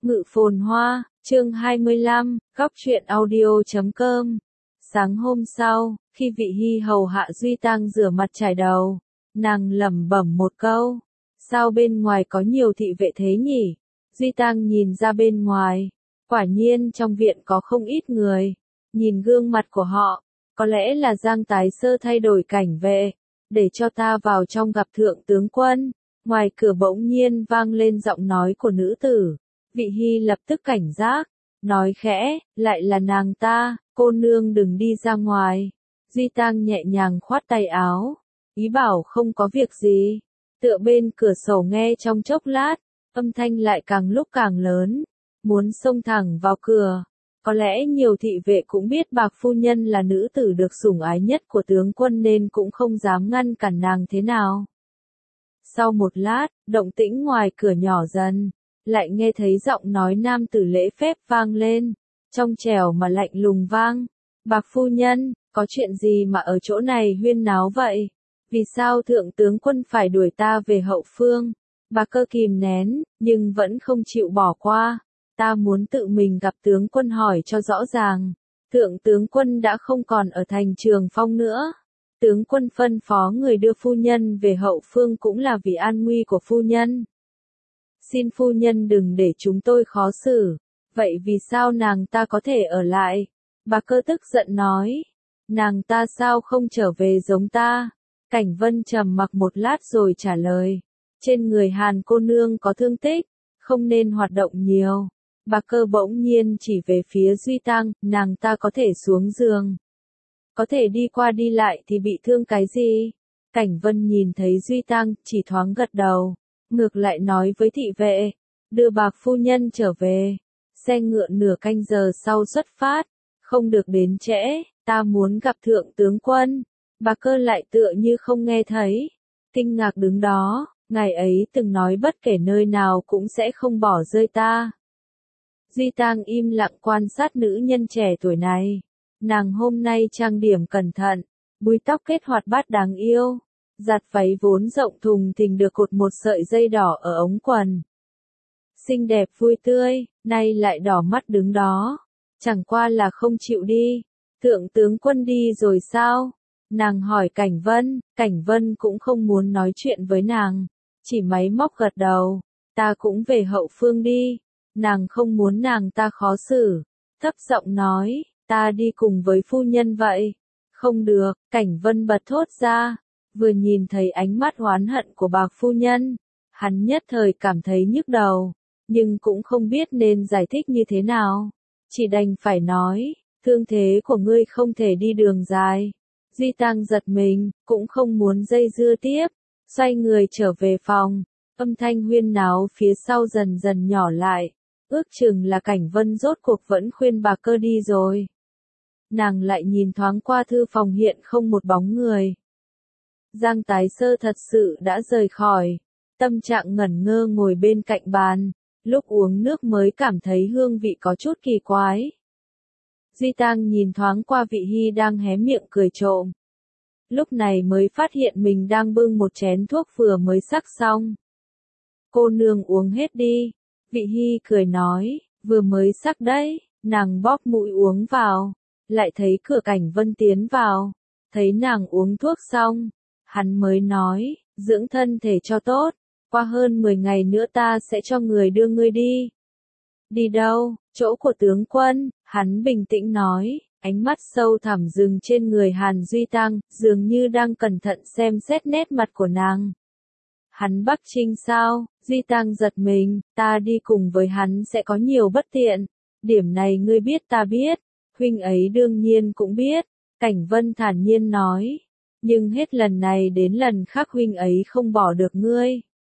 Ngự phồn hoa, chương 25, góc truyện audio.com. Sáng hôm sau, khi Vị Hy hầu hạ Duy Tăng rửa mặt chải đầu, nàng lẩm bẩm một câu. Sao bên ngoài có nhiều thị vệ thế nhỉ? Duy Tăng nhìn ra bên ngoài. Quả nhiên trong viện có không ít người. Nhìn gương mặt của họ, có lẽ là Giang Tái Sơ thay đổi cảnh vệ, để cho ta vào trong gặp thượng tướng quân. Ngoài cửa bỗng nhiên vang lên giọng nói của nữ tử. Vị Hy lập tức cảnh giác, nói khẽ, lại là nàng ta, cô nương đừng đi ra ngoài. Duy Tăng nhẹ nhàng khoát tay áo, ý bảo không có việc gì. Tựa bên cửa sổ nghe trong chốc lát, âm thanh lại càng lúc càng lớn, muốn xông thẳng vào cửa. Có lẽ nhiều thị vệ cũng biết Bạc phu nhân là nữ tử được sủng ái nhất của tướng quân nên cũng không dám ngăn cản nàng thế nào. Sau một lát, động tĩnh ngoài cửa nhỏ dần, lại nghe thấy giọng nói nam tử lễ phép vang lên, trong trẻo mà lạnh lùng vang. Bạc phu nhân, có chuyện gì mà ở chỗ này huyên náo vậy? Vì sao thượng tướng quân phải đuổi ta về hậu phương? Bạc Cơ kìm nén, nhưng vẫn không chịu bỏ qua. Ta muốn tự mình gặp tướng quân hỏi cho rõ ràng. Thượng tướng quân đã không còn ở thành Trường Phong nữa. Tướng quân phân phó người đưa phu nhân về hậu phương cũng là vì an nguy của phu nhân. Xin phu nhân đừng để chúng tôi khó xử. Vậy vì sao nàng ta có thể ở lại? Bạc Cơ tức giận nói. Nàng ta sao không trở về giống ta? Cảnh Vân trầm mặc một lát rồi trả lời. Trên người Hàn cô nương có thương tích, không nên hoạt động nhiều. Bạc Cơ bỗng nhiên chỉ về phía Duy Tăng, nàng ta có thể xuống giường. Có thể đi qua đi lại thì bị thương cái gì? Cảnh Vân nhìn thấy Duy Tăng, chỉ thoáng gật đầu. Ngược lại nói với thị vệ, đưa Bạc phu nhân trở về. Xe ngựa nửa canh giờ sau xuất phát, không được đến trễ, ta muốn gặp thượng tướng quân. Bạc Cơ lại tựa như không nghe thấy, kinh ngạc đứng đó, ngài ấy từng nói bất kể nơi nào cũng sẽ không bỏ rơi ta. Duy Tăng im lặng quan sát nữ nhân trẻ tuổi này. Nàng hôm nay trang điểm cẩn thận, búi tóc kết hoạt bát đáng yêu, giặt váy vốn rộng thùng thình được cột một sợi dây đỏ ở ống quần. Xinh đẹp vui tươi, nay lại đỏ mắt đứng đó, chẳng qua là không chịu đi. Thượng tướng quân đi rồi sao? Nàng hỏi Cảnh Vân cũng không muốn nói chuyện với nàng, chỉ máy móc gật đầu, ta cũng về hậu phương đi. Nàng không muốn nàng ta khó xử, thấp giọng nói, ta đi cùng với phu nhân vậy. Không được, Cảnh Vân bật thốt ra, vừa nhìn thấy ánh mắt oán hận của Bạc phu nhân, hắn nhất thời cảm thấy nhức đầu, nhưng cũng không biết nên giải thích như thế nào, chỉ đành phải nói, thương thế của ngươi không thể đi đường dài. Duy Tăng giật mình, cũng không muốn dây dưa tiếp, xoay người trở về phòng, âm thanh huyên náo phía sau dần dần nhỏ lại, ước chừng là Cảnh Vân rốt cuộc vẫn khuyên Bạc Cơ đi rồi. Nàng lại nhìn thoáng qua thư phòng hiện không một bóng người. Giang Tái Sơ thật sự đã rời khỏi, tâm trạng ngẩn ngơ ngồi bên cạnh bàn, lúc uống nước mới cảm thấy hương vị có chút kỳ quái. Duy Tăng nhìn thoáng qua Vị Hy đang hé miệng cười trộm. Lúc này mới phát hiện mình đang bưng một chén thuốc vừa mới sắc xong. Cô nương uống hết đi. Vị Hy cười nói, vừa mới sắc đấy, nàng bóp mũi uống vào, lại thấy cửa Cảnh Vân tiến vào, thấy nàng uống thuốc xong, hắn mới nói, dưỡng thân thể cho tốt, qua hơn 10 ngày nữa ta sẽ cho người đưa ngươi đi. Đi đâu? Chỗ của tướng quân, hắn bình tĩnh nói, ánh mắt sâu thẳm dừng trên người Hàn Duy Tăng, dường như đang cẩn thận xem xét nét mặt của nàng. Hắn Bắc Trinh sao? Duy Tăng giật mình, ta đi cùng với hắn sẽ có nhiều bất tiện. Điểm này ngươi biết ta biết, huynh ấy đương nhiên cũng biết. Cảnh Vân thản nhiên nói, nhưng hết lần này đến lần khác huynh ấy không bỏ được ngươi.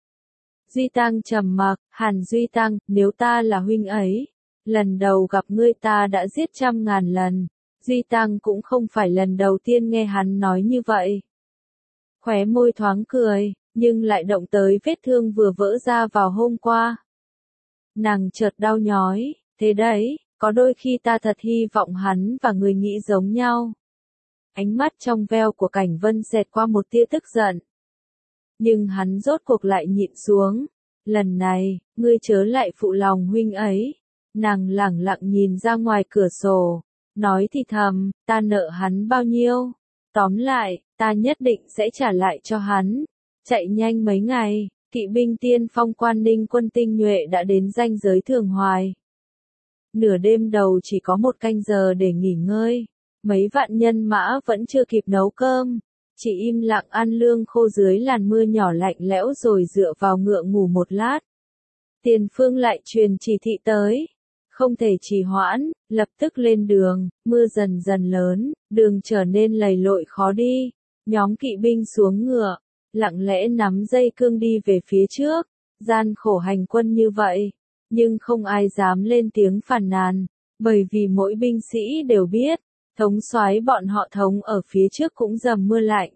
Duy Tăng trầm mặc, Hàn Duy Tăng, nếu ta là huynh ấy, lần đầu gặp ngươi ta đã giết 100.000 lần. Duy Tăng cũng không phải lần đầu tiên nghe hắn nói như vậy. Khóe môi thoáng cười, nhưng lại động tới vết thương vừa vỡ ra vào hôm qua. Nàng chợt đau nhói, thế đấy, có đôi khi ta thật hy vọng hắn và người nghĩ giống nhau. Ánh mắt trong veo của Cảnh Vân xẹt qua một tia tức giận. Nhưng hắn rốt cuộc lại nhịn xuống, lần này, ngươi chớ lại phụ lòng huynh ấy. Nàng lẳng lặng nhìn ra ngoài cửa sổ, nói thì thầm, ta nợ hắn bao nhiêu? Tóm lại, ta nhất định sẽ trả lại cho hắn. Chạy nhanh mấy ngày, kỵ binh tiên phong Quan Ninh quân tinh nhuệ đã đến ranh giới Thường Hoài. Nửa đêm đầu chỉ có một canh giờ để nghỉ ngơi, mấy vạn nhân mã vẫn chưa kịp nấu cơm, chỉ im lặng ăn lương khô dưới làn mưa nhỏ lạnh lẽo rồi dựa vào ngựa ngủ một lát. Tiền Phương lại truyền chỉ thị tới, không thể trì hoãn, lập tức lên đường. Mưa dần dần lớn, đường trở nên lầy lội khó đi, nhóm kỵ binh xuống ngựa, lặng lẽ nắm dây cương đi về phía trước, gian khổ hành quân như vậy, nhưng không ai dám lên tiếng phàn nàn, bởi vì mỗi binh sĩ đều biết, thống soái bọn họ thống ở phía trước cũng dầm mưa lạnh.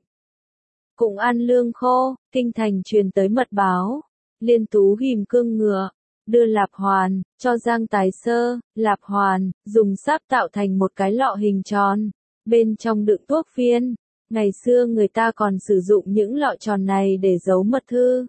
Cũng ăn lương khô, kinh thành truyền tới mật báo, Liên Tú ghim cương ngựa, đưa Lạp Hoàn, cho Giang Tái Sơ. Lạp Hoàn, dùng sáp tạo thành một cái lọ hình tròn, bên trong đựng thuốc viên. Ngày xưa người ta còn sử dụng những lọ tròn này để giấu mật thư.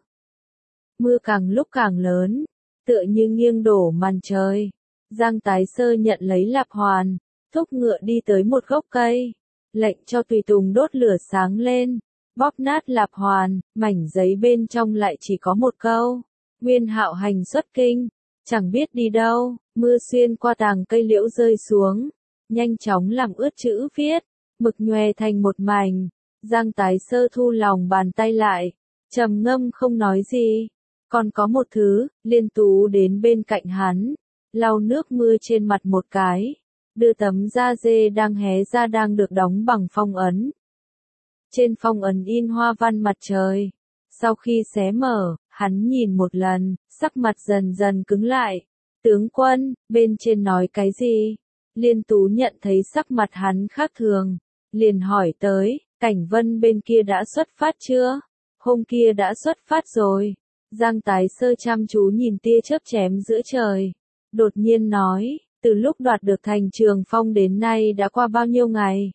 Mưa càng lúc càng lớn, tựa như nghiêng đổ màn trời. Giang Tái Sơ nhận lấy Lạp Hoàn, thúc ngựa đi tới một gốc cây, lệnh cho tùy tùng đốt lửa sáng lên, bóp nát Lạp Hoàn, mảnh giấy bên trong lại chỉ có một câu: Nguyên Hạo hành xuất kinh. Chẳng biết đi đâu, mưa xuyên qua tàng cây liễu rơi xuống, nhanh chóng làm ướt chữ viết, mực nhòe thành một mảnh. Giang Tái Sơ thu lòng bàn tay lại, trầm ngâm không nói gì. Còn có một thứ, Liên Tú đến bên cạnh hắn, lau nước mưa trên mặt một cái, đưa tấm da dê đang hé ra đang được đóng bằng phong ấn. Trên phong ấn in hoa văn mặt trời. Sau khi xé mở, hắn nhìn một lần, sắc mặt dần dần cứng lại. Tướng quân, bên trên nói cái gì? Liên Tú nhận thấy sắc mặt hắn khác thường, liền hỏi tới, Cảnh Vân bên kia đã xuất phát chưa? Hôm kia đã xuất phát rồi. Giang Tái Sơ chăm chú nhìn tia chớp chém giữa trời, đột nhiên nói, từ lúc đoạt được thành Trường Phong đến nay đã qua bao nhiêu ngày?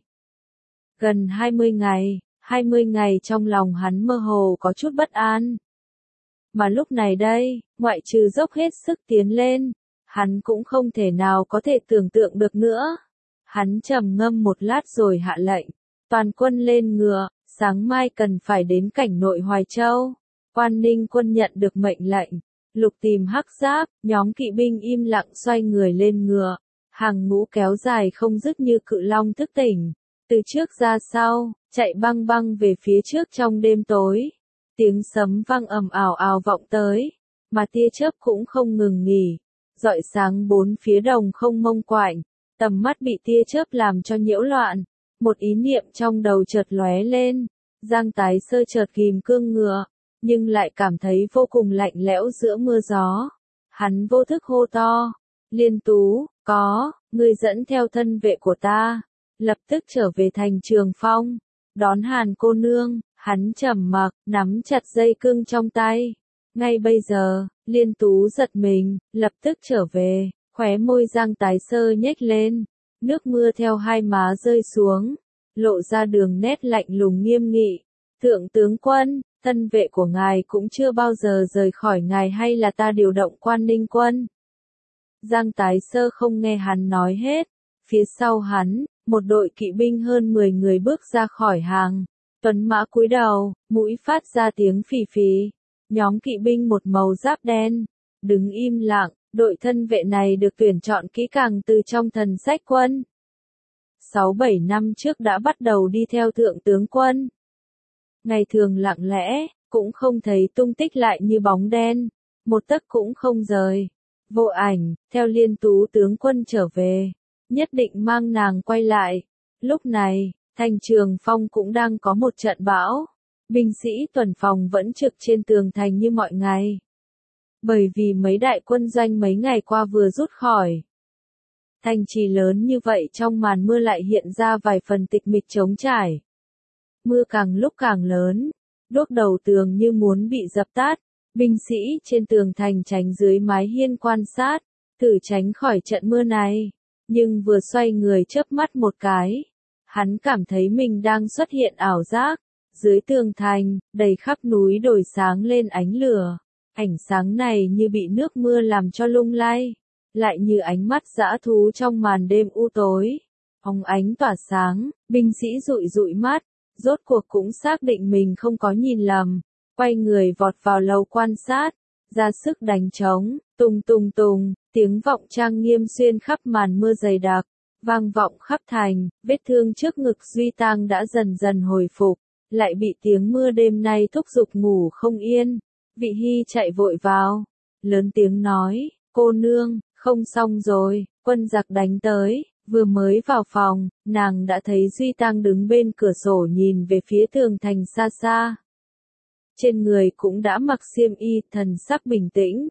Gần 20 ngày. 20 ngày trong lòng hắn mơ hồ có chút bất an. Mà lúc này đây, ngoại trừ dốc hết sức tiến lên, hắn cũng không thể nào có thể tưởng tượng được nữa. Hắn trầm ngâm một lát rồi hạ lệnh, toàn quân lên ngựa, sáng mai cần phải đến cảnh nội Hoài Châu. Quan Ninh quân nhận được mệnh lệnh, lục tìm hắc giáp, nhóm kỵ binh im lặng xoay người lên ngựa, hàng ngũ kéo dài không dứt như cự long thức tỉnh, từ trước ra sau, chạy băng băng về phía trước trong đêm tối. Tiếng sấm vang ầm ào ào vọng tới, mà tia chớp cũng không ngừng nghỉ, rọi sáng bốn phía đồng không mông quạnh, tầm mắt bị tia chớp làm cho nhiễu loạn. Một ý niệm trong đầu chợt lóe lên, Giang Tái Sơ chợt ghim cương ngựa, nhưng lại cảm thấy vô cùng lạnh lẽo giữa mưa gió. Hắn vô thức hô to, Liên Tú, ngươi dẫn theo thân vệ của ta, lập tức trở về thành Trường Phong, đón Hàn cô nương. Hắn trầm mặc, nắm chặt dây cương trong tay. Ngay bây giờ, Liên Tú giật mình, lập tức trở về, khóe môi Giang Tái Sơ nhếch lên, nước mưa theo hai má rơi xuống, lộ ra đường nét lạnh lùng nghiêm nghị. Thượng tướng quân, thân vệ của ngài cũng chưa bao giờ rời khỏi ngài hay là ta điều động Quan Ninh quân? Giang Tái Sơ không nghe hắn nói hết, phía sau hắn, một đội kỵ binh hơn 10 người bước ra khỏi hàng. Tuấn mã cúi đầu, mũi phát ra tiếng phì phì. Nhóm kỵ binh một màu giáp đen, đứng im lặng. Đội thân vệ này được tuyển chọn kỹ càng từ trong thần sách quân. 6-7 năm trước đã bắt đầu đi theo thượng tướng quân. Ngày thường lặng lẽ, cũng không thấy tung tích lại như bóng đen, một tấc cũng không rời. Vô ảnh, theo Liên Tú tướng quân trở về, nhất định mang nàng quay lại. Lúc này, thành Trường Phong cũng đang có một trận bão. Binh sĩ tuần phòng vẫn trực trên tường thành như mọi ngày. Bởi vì mấy đại quân doanh mấy ngày qua vừa rút khỏi. Thành trì lớn như vậy trong màn mưa lại hiện ra vài phần tịch mịch trống trải. Mưa càng lúc càng lớn, đuốc đầu tường như muốn bị dập tắt. Binh sĩ trên tường thành tránh dưới mái hiên quan sát, thử tránh khỏi trận mưa này. Nhưng vừa xoay người chớp mắt một cái, hắn cảm thấy mình đang xuất hiện ảo giác. Dưới tường thành, đầy khắp núi đồi sáng lên ánh lửa. Ánh sáng này như bị nước mưa làm cho lung lay, lại như ánh mắt dã thú trong màn đêm u tối. Óng ánh tỏa sáng, binh sĩ dụi dụi mắt, rốt cuộc cũng xác định mình không có nhìn lầm, quay người vọt vào lầu quan sát, ra sức đánh trống, tùng tùng tùng, tiếng vọng trang nghiêm xuyên khắp màn mưa dày đặc, vang vọng khắp thành, vết thương trước ngực Duy Tang đã dần dần hồi phục, lại bị tiếng mưa đêm nay thúc giục ngủ không yên. Vị Hy chạy vội vào, lớn tiếng nói, cô nương, không xong rồi, quân giặc đánh tới. Vừa mới vào phòng, nàng đã thấy Duy Tang đứng bên cửa sổ nhìn về phía tường thành xa xa. Trên người cũng đã mặc xiêm y, thần sắc bình tĩnh.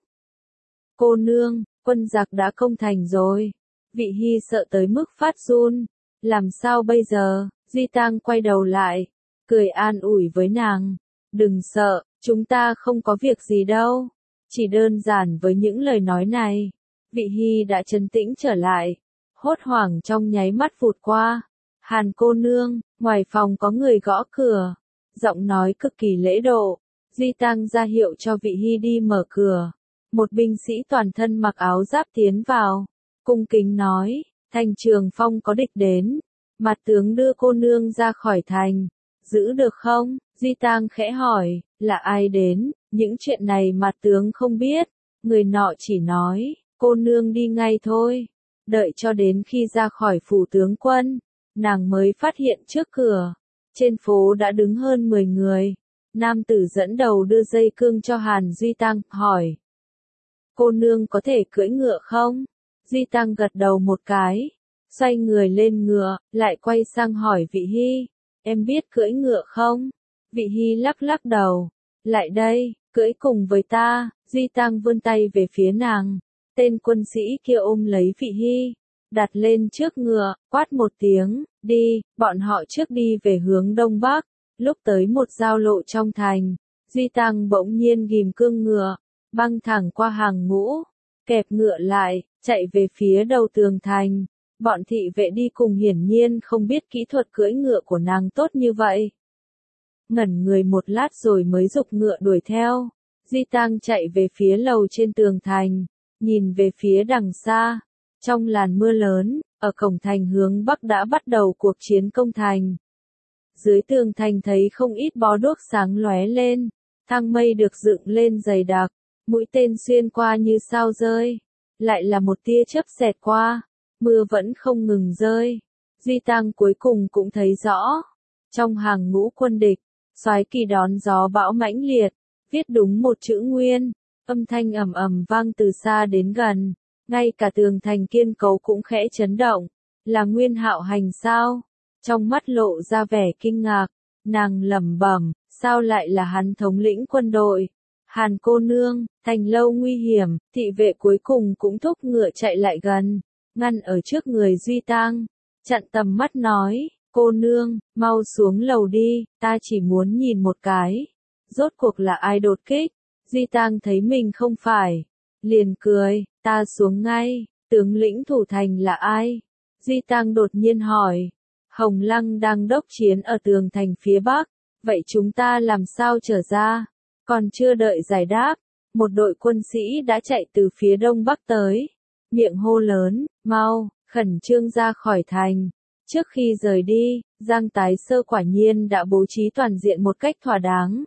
Cô nương, quân giặc đã công thành rồi. Vị Hy sợ tới mức phát run. Làm sao bây giờ? Duy Tang quay đầu lại, cười an ủi với nàng. Đừng sợ, chúng ta không có việc gì đâu. Chỉ đơn giản với những lời nói này, Vị Hy đã trấn tĩnh trở lại. Hốt hoảng trong nháy mắt vụt qua. Hàn cô nương, ngoài phòng có người gõ cửa. Giọng nói cực kỳ lễ độ. Duy Tang ra hiệu cho Vị Hy đi mở cửa. Một binh sĩ toàn thân mặc áo giáp tiến vào. Cung kính nói, thành Trường Phong có địch đến. Mặt tướng đưa cô nương ra khỏi thành. Giữ được không? Duy Tang khẽ hỏi, là ai đến? Những chuyện này mặt tướng không biết. Người nọ chỉ nói, cô nương đi ngay thôi. Đợi cho đến khi ra khỏi phủ tướng quân, nàng mới phát hiện trước cửa, trên phố đã đứng hơn 10 người. Nam tử dẫn đầu đưa dây cương cho Hàn Duy Tang, hỏi. Cô nương có thể cưỡi ngựa không? Duy Tang gật đầu một cái, xoay người lên ngựa, lại quay sang hỏi Vị Hy, em biết cưỡi ngựa không? Vị Hy lắc lắc đầu, lại đây, cưỡi cùng với ta. Duy Tang vươn tay về phía nàng. Tên quân sĩ kia ôm lấy Vị Hy, đặt lên trước ngựa, quát một tiếng, đi. Bọn họ trước đi về hướng đông bắc. Lúc tới một giao lộ trong thành, Duy Tang bỗng nhiên ghim cương ngựa, băng thẳng qua hàng ngũ, kẹp ngựa lại, chạy về phía đầu tường thành. Bọn thị vệ đi cùng hiển nhiên không biết kỹ thuật cưỡi ngựa của nàng tốt như vậy. Ngẩn người một lát rồi mới giục ngựa đuổi theo. Duy Tang chạy về phía lầu trên tường thành, nhìn về phía đằng xa. Trong làn mưa lớn, ở cổng thành hướng bắc đã bắt đầu cuộc chiến công thành. Dưới tường thành thấy không ít bó đuốc sáng lóe lên, thang mây được dựng lên dày đặc, mũi tên xuyên qua như sao rơi. Lại là một tia chớp xẹt qua, mưa vẫn không ngừng rơi. Duy Tang cuối cùng cũng thấy rõ, trong hàng ngũ quân địch, soái kỳ đón gió bão mãnh liệt, viết đúng một chữ Nguyên, âm thanh ầm ầm vang từ xa đến gần, ngay cả tường thành kiên cố cũng khẽ chấn động. Là Nguyên Hạo Hành sao? Trong mắt lộ ra vẻ kinh ngạc, nàng lẩm bẩm, sao lại là hắn thống lĩnh quân đội? Hàn cô nương, thành lâu nguy hiểm. Thị vệ cuối cùng cũng thúc ngựa chạy lại gần, ngăn ở trước người Duy Tang, chặn tầm mắt nói, cô nương, mau xuống lầu đi, ta chỉ muốn nhìn một cái. Rốt cuộc là ai đột kích? Duy Tang thấy mình không phải, liền cười, ta xuống ngay. Tướng lĩnh thủ thành là ai? Duy Tang đột nhiên hỏi. Hồng Lăng đang đốc chiến ở tường thành phía bắc, vậy chúng ta làm sao trở ra? Còn chưa đợi giải đáp, một đội quân sĩ đã chạy từ phía đông bắc tới, miệng hô lớn, mau, khẩn trương ra khỏi thành. Trước khi rời đi, Giang Tái Sơ quả nhiên đã bố trí toàn diện một cách thỏa đáng.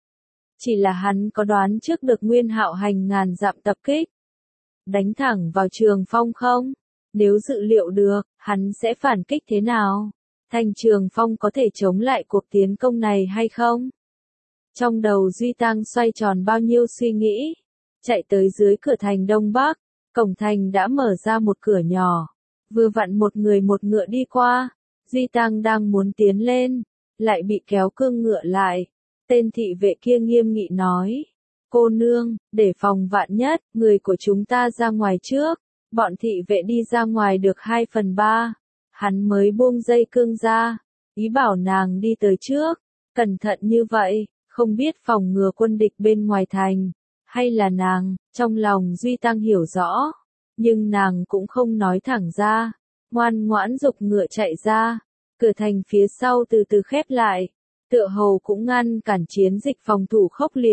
Chỉ là hắn có đoán trước được Nguyên Hạo Hành ngàn dặm tập kích, đánh thẳng vào Trường Phong không? Nếu dự liệu được, hắn sẽ phản kích thế nào? Thành Trường Phong có thể chống lại cuộc tiến công này hay không? Trong đầu Duy Tang xoay tròn bao nhiêu suy nghĩ. Chạy tới dưới cửa thành Đông Bắc, cổng thành đã mở ra một cửa nhỏ. Vừa vặn một người một ngựa đi qua. Duy Tang đang muốn tiến lên, lại bị kéo cương ngựa lại. Tên thị vệ kia nghiêm nghị nói, cô nương, để phòng vạn nhất, người của chúng ta ra ngoài trước. Bọn thị vệ đi ra ngoài được 2/3. Hắn mới buông dây cương ra, ý bảo nàng đi tới trước. Cẩn thận như vậy, không biết phòng ngừa quân địch bên ngoài thành, hay là nàng. Trong lòng Duy Tang hiểu rõ, nhưng nàng cũng không nói thẳng ra, ngoan ngoãn giục ngựa chạy ra. Cửa thành phía sau từ từ khép lại, tựa hồ cũng ngăn cản chiến dịch phòng thủ khốc liệt,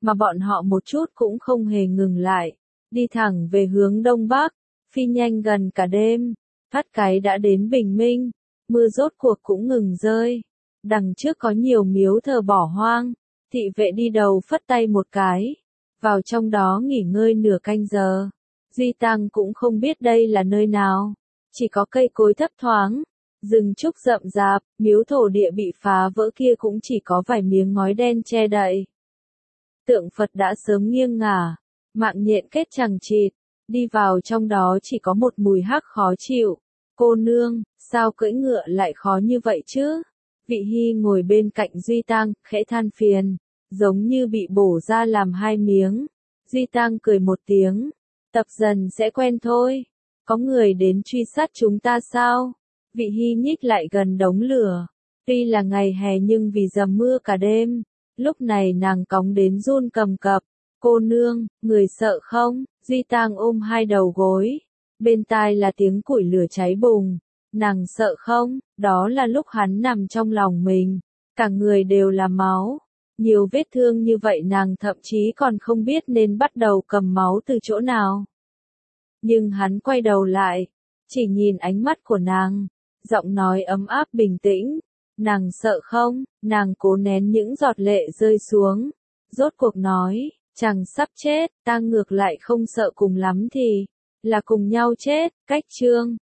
mà bọn họ một chút cũng không hề ngừng lại, đi thẳng về hướng đông bắc, phi nhanh gần cả đêm, thoát cái đã đến bình minh, mưa rốt cuộc cũng ngừng rơi. Đằng trước có nhiều miếu thờ bỏ hoang, thị vệ đi đầu phất tay một cái, vào trong đó nghỉ ngơi nửa canh giờ. Duy Tăng cũng không biết đây là nơi nào, chỉ có cây cối thấp thoáng, rừng trúc rậm rạp, miếu thổ địa bị phá vỡ kia cũng chỉ có vài miếng ngói đen che đậy. Tượng Phật đã sớm nghiêng ngả, mạng nhện kết chằng chịt, đi vào trong đó chỉ có một mùi hắc khó chịu. Cô nương, sao cưỡi ngựa lại khó như vậy chứ? Vị Hy ngồi bên cạnh Duy Tăng, khẽ than phiền, giống như bị bổ ra làm hai miếng. Duy Tăng cười một tiếng, tập dần sẽ quen thôi. Có người đến truy sát chúng ta sao? Vị Hy nhích lại gần đống lửa. Tuy là ngày hè nhưng vì dầm mưa cả đêm, lúc này nàng cóng đến run cầm cập. Cô nương, người sợ không? Duy Tăng ôm hai đầu gối. Bên tai là tiếng củi lửa cháy bùng. Nàng sợ không? Đó là lúc hắn nằm trong lòng mình. Cả người đều là máu. Nhiều vết thương như vậy nàng thậm chí còn không biết nên bắt đầu cầm máu từ chỗ nào. Nhưng hắn quay đầu lại, chỉ nhìn ánh mắt của nàng, giọng nói ấm áp bình tĩnh. Nàng sợ không? Nàng cố nén những giọt lệ rơi xuống. Rốt cuộc nói, chàng sắp chết, ta ngược lại không sợ, cùng lắm thì là cùng nhau chết. Cách chương